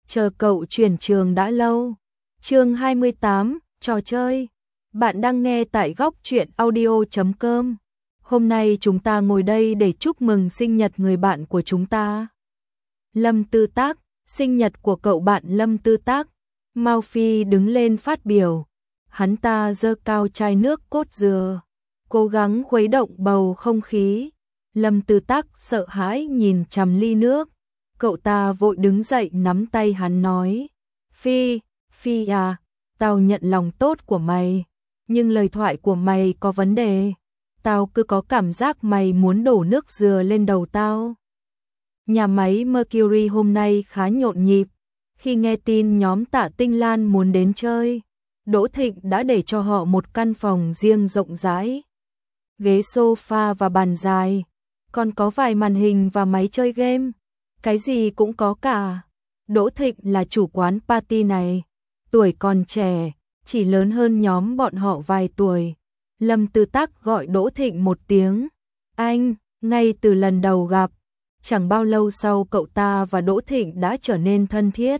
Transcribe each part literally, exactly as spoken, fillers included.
chờ cậu chuyển trường đã lâu. Chương hai mươi tám, trò chơi. Bạn đang nghe tại góc truyện audio chấm com. Hôm nay chúng ta ngồi đây để chúc mừng sinh nhật người bạn của chúng ta. Lâm Tư Tác, sinh nhật của cậu bạn Lâm Tư Tác. Mao Phi đứng lên phát biểu. Hắn ta giơ cao chai nước cốt dừa, cố gắng khuấy động bầu không khí. Lâm Tư Tác sợ hãi nhìn chằm ly nước. Cậu ta vội đứng dậy nắm tay hắn nói. Phi, Phi à, tao nhận lòng tốt của mày, nhưng lời thoại của mày có vấn đề. Tao cứ có cảm giác mày muốn đổ nước dừa lên đầu tao. Nhà máy Mercury hôm nay khá nhộn nhịp. Khi nghe tin nhóm Tạ Tinh Lan muốn đến chơi, Đỗ Thịnh đã để cho họ một căn phòng riêng rộng rãi. Ghế sofa và bàn dài, còn có vài màn hình và máy chơi game. Cái gì cũng có cả. Đỗ Thịnh là chủ quán party này, tuổi còn trẻ, chỉ lớn hơn nhóm bọn họ vài tuổi. Lâm Tư Tác gọi Đỗ Thịnh một tiếng anh, ngay từ lần đầu gặp. Chẳng bao lâu sau cậu ta và Đỗ Thịnh đã trở nên thân thiết.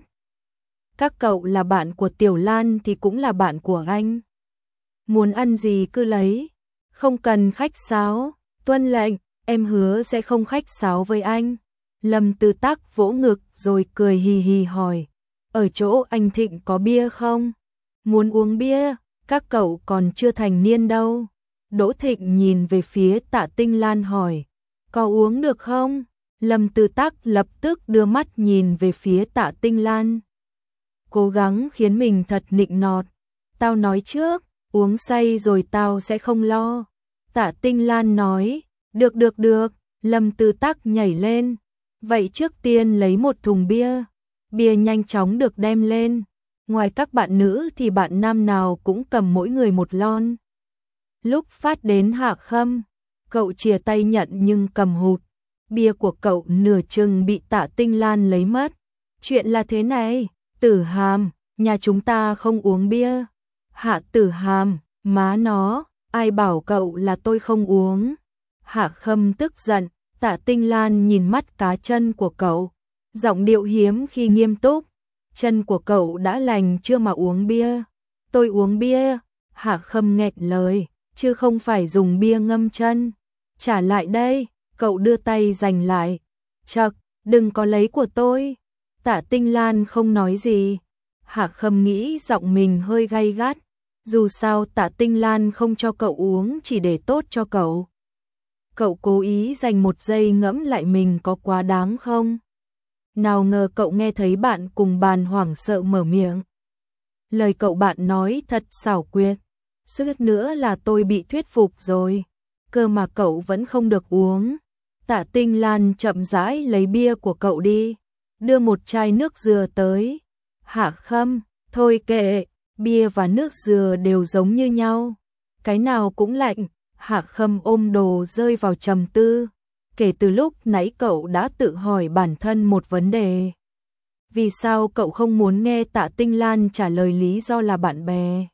Các cậu là bạn của Tiểu Lan thì cũng là bạn của anh. Muốn ăn gì cứ lấy, không cần khách sáo. Tuân lệnh, em hứa sẽ không khách sáo với anh. Lâm Tư Tác vỗ ngực rồi cười hì hì hỏi. Ở chỗ anh Thịnh có bia không? Muốn uống bia, các cậu còn chưa thành niên đâu. Đỗ Thịnh nhìn về phía Tạ Tinh Lan hỏi. Có uống được không? Lâm Tư Tác lập tức đưa mắt nhìn về phía Tạ Tinh Lan, cố gắng khiến mình thật nịnh nọt. Tao nói trước, uống say rồi tao sẽ không lo. Tạ Tinh Lan nói. Được được được. Lâm Tư Tác nhảy lên. Vậy trước tiên lấy một thùng bia. Bia nhanh chóng được đem lên. Ngoài các bạn nữ thì bạn nam nào cũng cầm mỗi người một lon. Lúc phát đến Hạ Khâm, cậu chìa tay nhận nhưng cầm hụt. Bia của cậu nửa chừng bị Tạ Tinh Lan lấy mất. Chuyện là thế này, Tử Hàm, nhà chúng ta không uống bia. Hạ Tử Hàm, má nó, ai bảo cậu là tôi không uống. Hạ Khâm tức giận. Tạ Tinh Lan nhìn mắt cá chân của cậu, giọng điệu hiếm khi nghiêm túc. Chân của cậu đã lành chưa mà uống bia? Tôi uống bia. Hạ Khâm nghẹn lời, chứ không phải dùng bia ngâm chân. Trả lại đây. Cậu đưa tay giành lại. Chậc, đừng có lấy của tôi. Tạ Tinh Lan không nói gì. Hạ Khâm nghĩ giọng mình hơi gay gắt. Dù sao Tạ Tinh Lan không cho cậu uống chỉ để tốt cho cậu. Cậu cố ý dành một giây ngẫm lại mình có quá đáng không? Nào ngờ cậu nghe thấy bạn cùng bàn hoảng sợ mở miệng. Lời cậu bạn nói thật xảo quyệt. Suýt nữa là tôi bị thuyết phục rồi. Cơ mà cậu vẫn không được uống. Tạ Tinh Lan chậm rãi lấy bia của cậu đi, đưa một chai nước dừa tới. Hạ Khâm, thôi kệ, bia và nước dừa đều giống như nhau, cái nào cũng lạnh. Hạ Khâm ôm đồ rơi vào trầm tư. Kể từ lúc nãy cậu đã tự hỏi bản thân một vấn đề. Vì sao cậu không muốn nghe Tạ Tinh Lan trả lời lý do là bạn bè?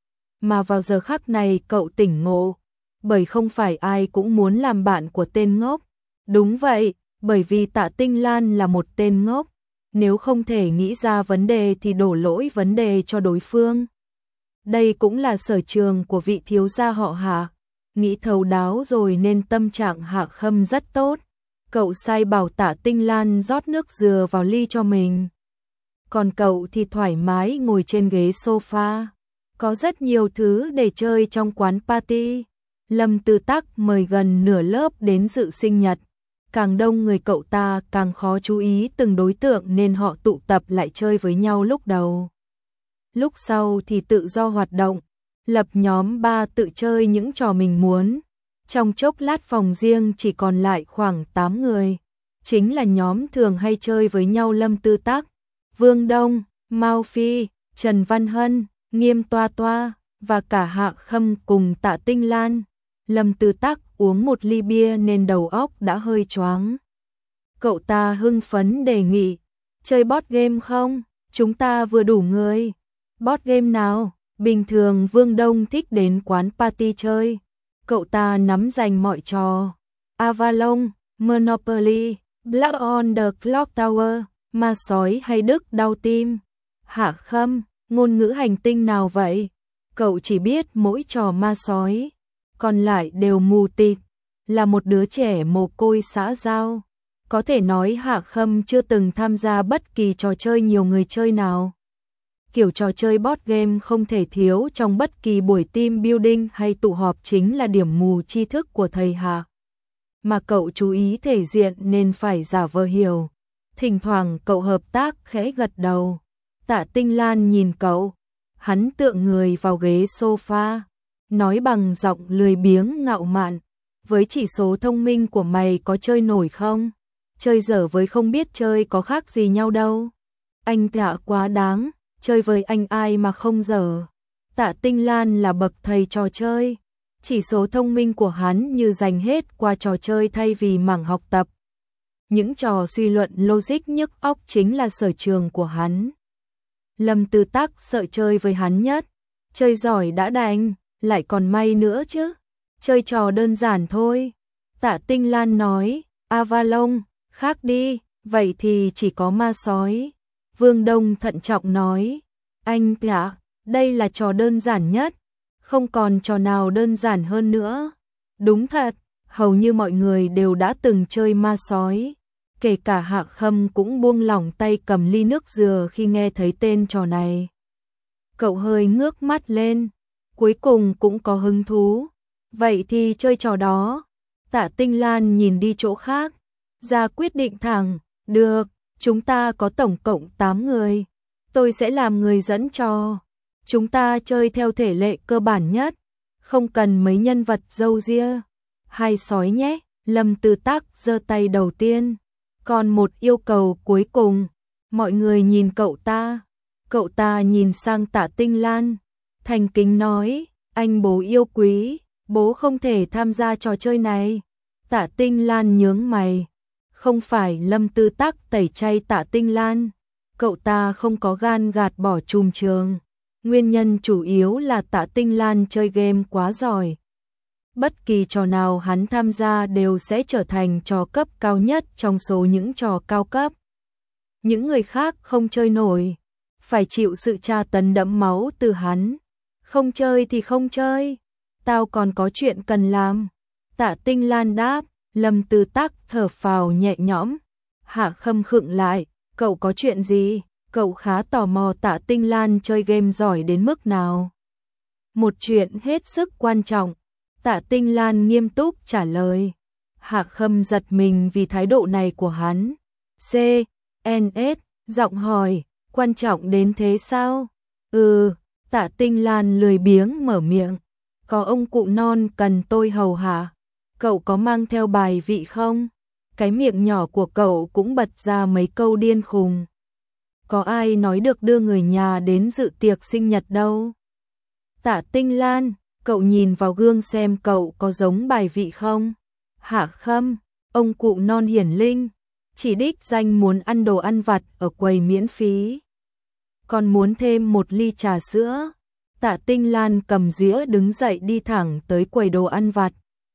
Mà vào giờ khắc này cậu tỉnh ngộ, bởi không phải ai cũng muốn làm bạn của tên ngốc. Đúng vậy, bởi vì Tạ Tinh Lan là một tên ngốc. Nếu không thể nghĩ ra vấn đề thì đổ lỗi vấn đề cho đối phương. Đây cũng là sở trường của vị thiếu gia họ Hạ. Nghĩ thấu đáo rồi nên tâm trạng Hạ Khâm rất tốt. Cậu sai bảo Tạ Tinh Lan rót nước dừa vào ly cho mình. Còn cậu thì thoải mái ngồi trên ghế sofa. Có rất nhiều thứ để chơi trong quán party. Lâm Tư Tác mời gần nửa lớp đến dự sinh nhật. Càng đông người cậu ta càng khó chú ý từng đối tượng nên họ tụ tập lại chơi với nhau lúc đầu. Lúc sau thì tự do hoạt động, lập nhóm ba tự chơi những trò mình muốn. Trong chốc lát phòng riêng chỉ còn lại khoảng tám người. Chính là nhóm thường hay chơi với nhau Lâm Tư Tác, Vương Đông, Mao Phi, Trần Văn Hân, Nghiêm Toa Toa và cả Hạ Khâm cùng Tạ Tinh Lan. Lâm Tư Tác uống một ly bia nên đầu óc đã hơi choáng. Cậu ta hưng phấn đề nghị, chơi board game không? Chúng ta vừa đủ người. Board game nào? Bình thường Vương Đông thích đến quán party chơi. Cậu ta nắm giành mọi trò. Avalon, Monopoly, Black on the Clock Tower, Ma sói hay đức đau tim? Hạ Khâm, ngôn ngữ hành tinh nào vậy? Cậu chỉ biết mỗi trò ma sói, còn lại đều mù tịt, là một đứa trẻ mồ côi xã giao. Có thể nói Hạ Khâm chưa từng tham gia bất kỳ trò chơi nhiều người chơi nào. Kiểu trò chơi board game không thể thiếu trong bất kỳ buổi team building hay tụ họp chính là điểm mù tri thức của thầy Hạ. Mà cậu chú ý thể diện nên phải giả vờ hiểu. Thỉnh thoảng cậu hợp tác khẽ gật đầu. Tạ Tinh Lan nhìn cậu, hắn tựa người vào ghế sofa, nói bằng giọng lười biếng ngạo mạn, với chỉ số thông minh của mày có chơi nổi không? Chơi dở với không biết chơi có khác gì nhau đâu. Anh Tạ quá đáng, chơi với anh ai mà không dở. Tạ Tinh Lan là bậc thầy trò chơi, chỉ số thông minh của hắn như dành hết qua trò chơi thay vì mảng học tập. Những trò suy luận logic nhức óc chính là sở trường của hắn. Lâm Tư Tắc sợ chơi với hắn nhất, chơi giỏi đã đành, lại còn may nữa chứ. Chơi trò đơn giản thôi. Tạ Tinh Lan nói, Avalon, khác đi, vậy thì chỉ có ma sói. Vương Đông thận trọng nói, anh Tạ, đây là trò đơn giản nhất, không còn trò nào đơn giản hơn nữa. Đúng thật, hầu như mọi người đều đã từng chơi ma sói. Kể cả Hạ Khâm cũng buông lỏng tay cầm ly nước dừa khi nghe thấy tên trò này. Cậu hơi ngước mắt lên, cuối cùng cũng có hứng thú. Vậy thì chơi trò đó. Tạ Tinh Lan nhìn đi chỗ khác, ra quyết định thẳng, được, chúng ta có tổng cộng tám người. Tôi sẽ làm người dẫn trò. Chúng ta chơi theo thể lệ cơ bản nhất, không cần mấy nhân vật râu ria. Hai sói nhé, Lâm Tư Tắc giơ tay đầu tiên. Còn một yêu cầu cuối cùng, mọi người nhìn cậu ta. Cậu ta nhìn sang Tạ Tinh Lan, thành kính nói, anh bố yêu quý, bố không thể tham gia trò chơi này. Tạ Tinh Lan nhướng mày, không phải Lâm Tư Tắc tẩy chay Tạ Tinh Lan, cậu ta không có gan gạt bỏ trùm trường. Nguyên nhân chủ yếu là Tạ Tinh Lan chơi game quá giỏi. Bất kỳ trò nào hắn tham gia đều sẽ trở thành trò cấp cao nhất trong số những trò cao cấp. Những người khác không chơi nổi, phải chịu sự tra tấn đẫm máu từ hắn. Không chơi thì không chơi, tao còn có chuyện cần làm. Tạ Tinh Lan đáp, Lâm Tư Tắc thở phào nhẹ nhõm. Hạ Khâm khựng lại, cậu có chuyện gì? Cậu khá tò mò Tạ Tinh Lan chơi game giỏi đến mức nào. Một chuyện hết sức quan trọng. Tạ Tinh Lan nghiêm túc trả lời. Hạ Khâm giật mình vì thái độ này của hắn. C, N S, giọng hỏi, quan trọng đến thế sao? Ừ, Tạ Tinh Lan lười biếng mở miệng. Có ông cụ non cần tôi hầu hạ. Cậu có mang theo bài vị không? Cái miệng nhỏ của cậu cũng bật ra mấy câu điên khùng. Có ai nói được đưa người nhà đến dự tiệc sinh nhật đâu? Tạ Tinh Lan, cậu nhìn vào gương xem cậu có giống bài vị không? Hạ Khâm, ông cụ non hiển linh, chỉ đích danh muốn ăn đồ ăn vặt ở quầy miễn phí. Còn muốn thêm một ly trà sữa. Tạ Tinh Lan cầm dĩa đứng dậy đi thẳng tới quầy đồ ăn vặt.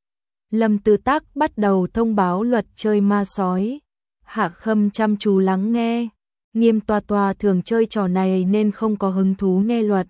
Lâm Tư Tắc bắt đầu thông báo luật chơi ma sói. Hạ Khâm chăm chú lắng nghe. Nghiêm Toa Toa thường chơi trò này nên không có hứng thú nghe luật.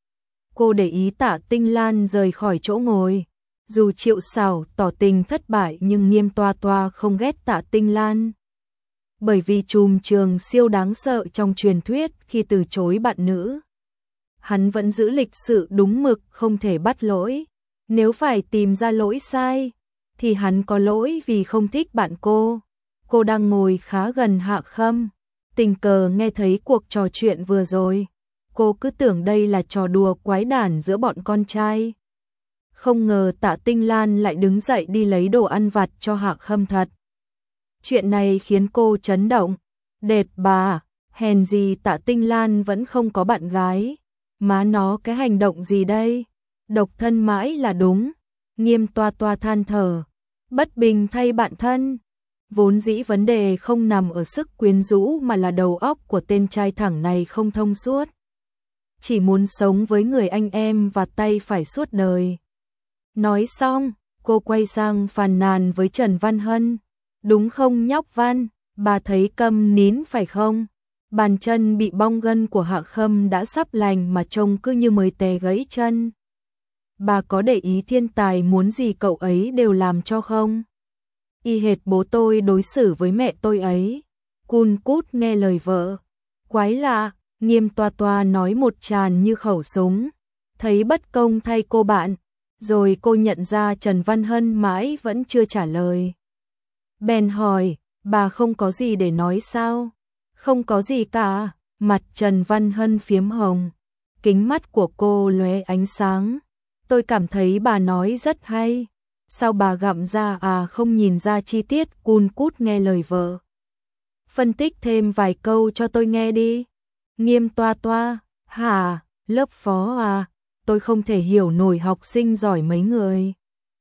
Cô để ý Tạ Tinh Lan rời khỏi chỗ ngồi. Dù Triệu Sảo tỏ tình thất bại nhưng Nghiêm Toa Toa không ghét Tạ Tinh Lan. Bởi vì trùm trường siêu đáng sợ trong truyền thuyết khi từ chối bạn nữ. Hắn vẫn giữ lịch sự đúng mực không thể bắt lỗi. Nếu phải tìm ra lỗi sai, thì hắn có lỗi vì không thích bạn cô. Cô đang ngồi khá gần Hạ Khâm, tình cờ nghe thấy cuộc trò chuyện vừa rồi. Cô cứ tưởng đây là trò đùa quái đản giữa bọn con trai. Không ngờ Tạ Tinh Lan lại đứng dậy đi lấy đồ ăn vặt cho Hạ Khâm thật. Chuyện này khiến cô chấn động. Đệt bà, hèn gì Tạ Tinh Lan vẫn không có bạn gái. Má nó cái hành động gì đây? Độc thân mãi là đúng. Nghiêm Toa Toa than thở. Bất bình thay bạn thân. Vốn dĩ vấn đề không nằm ở sức quyến rũ mà là đầu óc của tên trai thẳng này không thông suốt. Chỉ muốn sống với người anh em và tay phải suốt đời. Nói xong, cô quay sang phàn nàn với Trần Văn Hân. Đúng không nhóc Văn? Bà thấy câm nín phải không? Bàn chân bị bong gân của Hạ Khâm đã sắp lành mà trông cứ như mới té gãy chân. Bà có để ý thiên tài muốn gì cậu ấy đều làm cho không? Y hệt bố tôi đối xử với mẹ tôi ấy. Cun cút nghe lời vợ. Quái lạ, Nghiêm Toa Toa nói một tràn như khẩu súng. Thấy bất công thay cô bạn. Rồi cô nhận ra Trần Văn Hân mãi vẫn chưa trả lời. Bèn hỏi, bà không có gì để nói sao? Không có gì cả, mặt Trần Văn Hân phiếm hồng. Kính mắt của cô lóe ánh sáng. Tôi cảm thấy bà nói rất hay. Sao bà gặm ra à không nhìn ra chi tiết? Cun cút nghe lời vợ. Phân tích thêm vài câu cho tôi nghe đi. Nghiêm Toa Toa, hả, lớp phó à, tôi không thể hiểu nổi học sinh giỏi mấy người.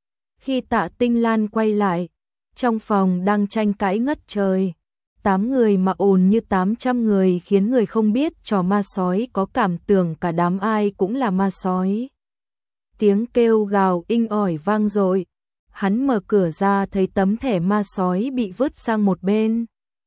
Khi Tạ Tinh Lan quay lại, trong phòng đang tranh cãi ngất trời. Tám người mà ồn như tám trăm người khiến người không biết trò ma sói có cảm tưởng cả đám ai cũng là ma sói. Tiếng kêu gào inh ỏi vang dội. Hắn mở cửa ra thấy tấm thẻ ma sói bị vứt sang một bên.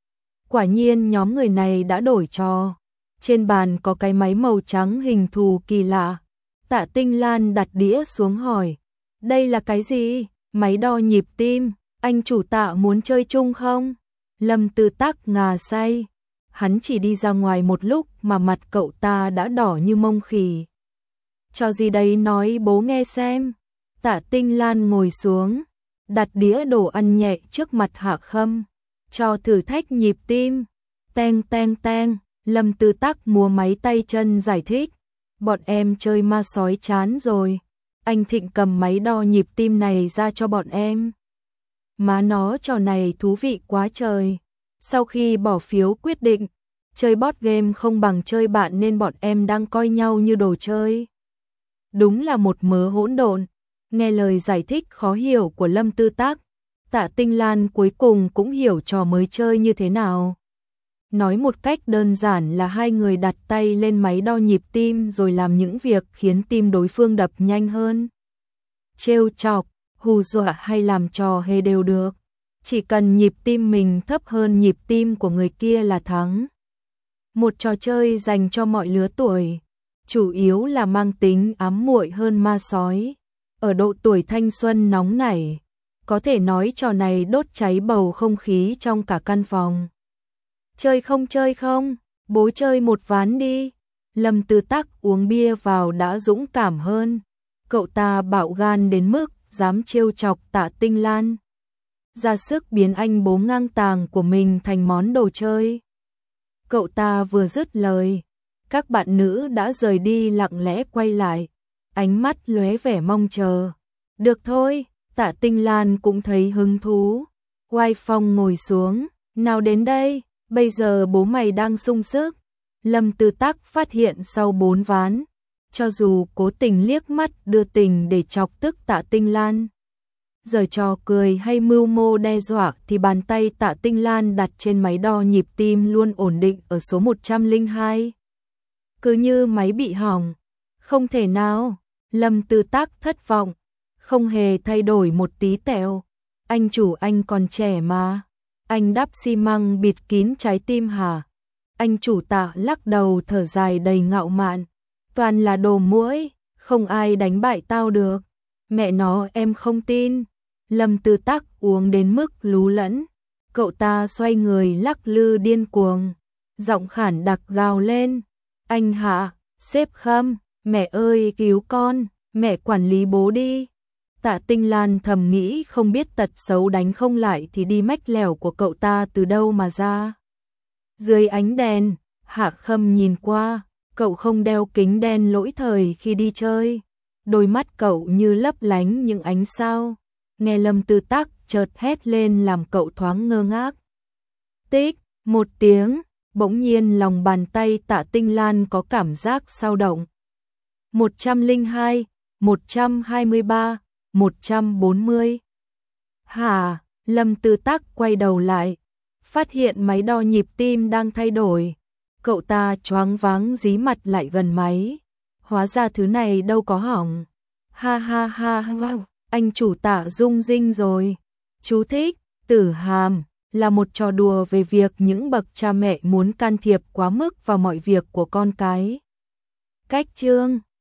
Quả nhiên nhóm người này đã đổi trò. Trên bàn có cái máy màu trắng hình thù kỳ lạ. Tạ Tinh Lan đặt đĩa xuống hỏi. Đây là cái gì? Máy đo nhịp tim. Anh chủ Tạ muốn chơi chung không? Lâm Tư Tác ngà say. Hắn chỉ đi ra ngoài một lúc mà mặt cậu ta đã đỏ như mông khỉ. Cho gì đấy nói bố nghe xem. Tạ Tinh Lan ngồi xuống, đặt đĩa đồ ăn nhẹ trước mặt Hạ Khâm, cho thử thách nhịp tim. Teng teng teng, Lâm Tư Tác múa máy tay chân giải thích. Bọn em chơi ma sói chán rồi. Anh Thịnh cầm máy đo nhịp tim này ra cho bọn em. Má nó trò này thú vị quá trời. Sau khi bỏ phiếu quyết định, chơi board game không bằng chơi bạn nên bọn em đang coi nhau như đồ chơi. Đúng là một mớ hỗn độn. Nghe lời giải thích khó hiểu của Lâm Tư Tác, Tạ Tinh Lan cuối cùng cũng hiểu trò mới chơi như thế nào. Nói một cách đơn giản là hai người đặt tay lên máy đo nhịp tim rồi làm những việc khiến tim đối phương đập nhanh hơn. Trêu chọc, hù dọa hay làm trò hề đều được. Chỉ cần nhịp tim mình thấp hơn nhịp tim của người kia là thắng. Một trò chơi dành cho mọi lứa tuổi, chủ yếu là mang tính ám muội hơn ma sói. Ở độ tuổi thanh xuân nóng nảy, có thể nói trò này đốt cháy bầu không khí trong cả căn phòng. Chơi không chơi không? Bố chơi một ván đi. Lâm Tư Tác uống bia vào đã dũng cảm hơn. Cậu ta bạo gan đến mức dám trêu chọc Tạ Tinh Lan. Ra sức biến anh bố ngang tàng của mình thành món đồ chơi. Cậu ta vừa dứt lời, các bạn nữ đã rời đi lặng lẽ quay lại. Ánh mắt lóe vẻ mong chờ. Được thôi, Tạ Tinh Lan cũng thấy hứng thú. Oai Phong ngồi xuống, nào đến đây, bây giờ bố mày đang sung sức. Lâm Tư Tác phát hiện sau bốn ván, cho dù cố tình liếc mắt đưa tình để chọc tức Tạ Tinh Lan. Giờ trò cười hay mưu mô đe dọa thì bàn tay Tạ Tinh Lan đặt trên máy đo nhịp tim luôn ổn định ở số một trăm lẻ hai. Cứ như máy bị hỏng. Không thể nào. Lâm Tư Tác thất vọng, không hề thay đổi một tí tẹo. Anh chủ anh còn trẻ mà. Anh đắp xi măng bịt kín trái tim hả? Anh chủ Tạ lắc đầu thở dài đầy ngạo mạn. Toàn là đồ muỗi, không ai đánh bại tao được. Mẹ nó em không tin. Lâm Tư Tác uống đến mức lú lẫn. Cậu ta xoay người lắc lư điên cuồng. Giọng khản đặc gào lên. Anh Hạ, sếp Khâm, mẹ ơi cứu con, mẹ quản lý bố đi. Tạ Tinh Lan thầm nghĩ không biết tật xấu đánh không lại thì đi mách lẻo của cậu ta từ đâu mà ra. Dưới ánh đèn, Hạ Khâm nhìn qua, cậu không đeo kính đen lỗi thời khi đi chơi. Đôi mắt cậu như lấp lánh những ánh sao. Nghe Lâm Tư Tác chợt hét lên làm cậu thoáng ngơ ngác. Tích, một tiếng, bỗng nhiên lòng bàn tay Tạ Tinh Lan có cảm giác dao động. một trăm lẻ hai, một trăm hai mươi ba, một trăm bốn mươi. Hả? Lâm Tư Tác quay đầu lại, phát hiện máy đo nhịp tim đang thay đổi. Cậu ta choáng váng dí mặt lại gần máy. Hóa ra thứ này đâu có hỏng. Ha ha ha ha, anh chủ Tạ rung rinh rồi. Chú thích, tử hàm, là một trò đùa về việc những bậc cha mẹ muốn can thiệp quá mức vào mọi việc của con cái. Cách chương